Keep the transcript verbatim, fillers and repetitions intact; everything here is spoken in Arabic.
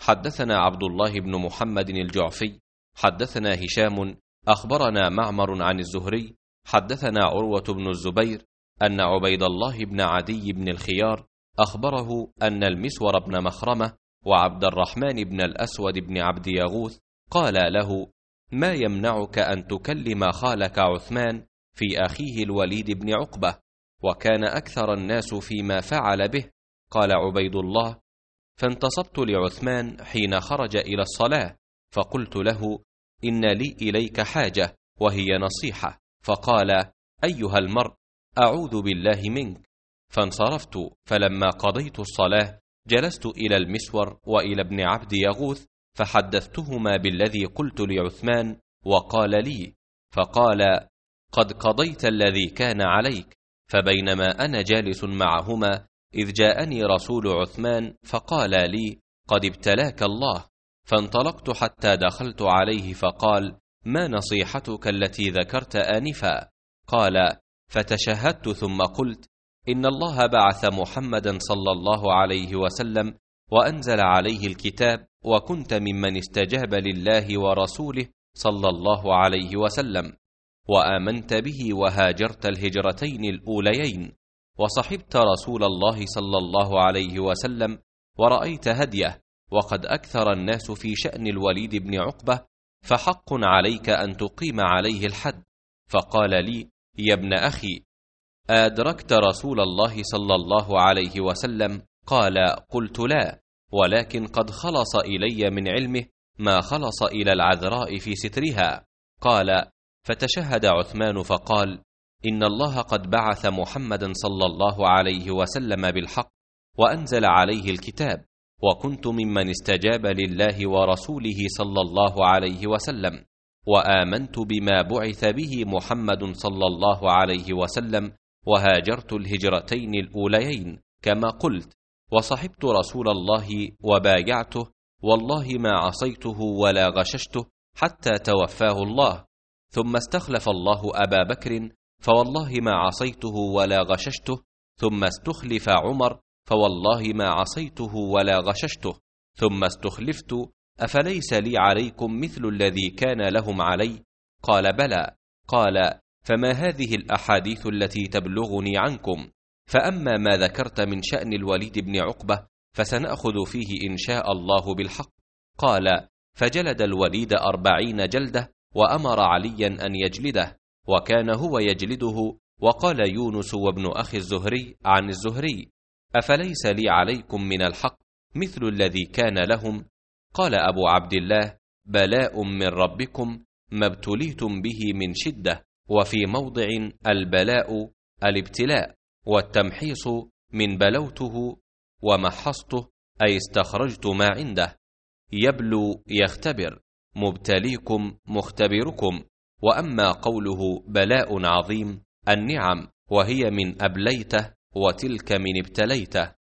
حدثنا عبد الله بن محمد الجعفي حدثنا هشام أخبرنا معمر عن الزهري حدثنا عروة بن الزبير أن عبيد الله بن عدي بن الخيار أخبره أن المسور بن مخرمة وعبد الرحمن بن الأسود بن عبد يغوث قال له: ما يمنعك أن تكلم خالك عثمان في أخيه الوليد بن عقبة، وكان أكثر الناس فيما فعل به. قال عبيد الله: فانتصبت لعثمان حين خرج إلى الصلاة، فقلت له: إن لي إليك حاجة وهي نصيحة. فقال: أيها المرء، أعوذ بالله منك. فانصرفت، فلما قضيت الصلاة جلست إلى المسور وإلى ابن عبد يغوث فحدثتهما بالذي قلت لعثمان، وقال لي، فقال: قد قضيت الذي كان عليك. فبينما أنا جالس معهما إذ جاءني رسول عثمان فقال لي: قد ابتلاك الله. فانطلقت حتى دخلت عليه فقال: ما نصيحتك التي ذكرت آنفا؟ قال: فتشهدت ثم قلت: إن الله بعث محمدا صلى الله عليه وسلم وأنزل عليه الكتاب، وكنت ممن استجاب لله ورسوله صلى الله عليه وسلم، وآمنت به وهاجرت الهجرتين الأوليين، وصحبت رسول الله صلى الله عليه وسلم ورأيت هديه، وقد أكثر الناس في شأن الوليد بن عقبة، فحق عليك أن تقيم عليه الحد. فقال لي: يا ابن أخي، أدركت رسول الله صلى الله عليه وسلم؟ قال: قلت لا، ولكن قد خلص إلي من علمه ما خلص إلى العذراء في سترها. قال: فتشهد عثمان فقال: إن الله قد بعث محمدا صلى الله عليه وسلم بالحق وأنزل عليه الكتاب، وكنت ممن استجاب لله ورسوله صلى الله عليه وسلم، وآمنت بما بعث به محمد صلى الله عليه وسلم، وهاجرت الهجرتين الأوليين كما قلت، وصحبت رسول الله وبايعته، والله ما عصيته ولا غششته حتى توفاه الله. ثم استخلف الله أبا بكر، فوالله ما عصيته ولا غششته. ثم استخلف عمر، فوالله ما عصيته ولا غششته. ثم استخلفت، أفليس لي عليكم مثل الذي كان لهم علي؟ قال: بلى. قال: فما هذه الأحاديث التي تبلغني عنكم؟ فأما ما ذكرت من شأن الوليد بن عقبة فسنأخذ فيه إن شاء الله بالحق. قال: فجلد الوليد أربعين جلدة، وأمر عليا أن يجلده، وكان هو يجلده. وقال يونس وابن أخي الزهري عن الزهري: أفليس لي عليكم من الحق مثل الذي كان لهم؟ قال أبو عبد الله: بلاء من ربكم ما ابتليتم به من شدة. وفي موضع البلاء الابتلاء، والتمحيص من بلوته ومحصته، أي استخرجت ما عنده. يبلو يختبر، مبتليكم مختبركم. وأما قوله بلاء عظيم، النعم، وهي من أبليته، وتلك من ابتليته.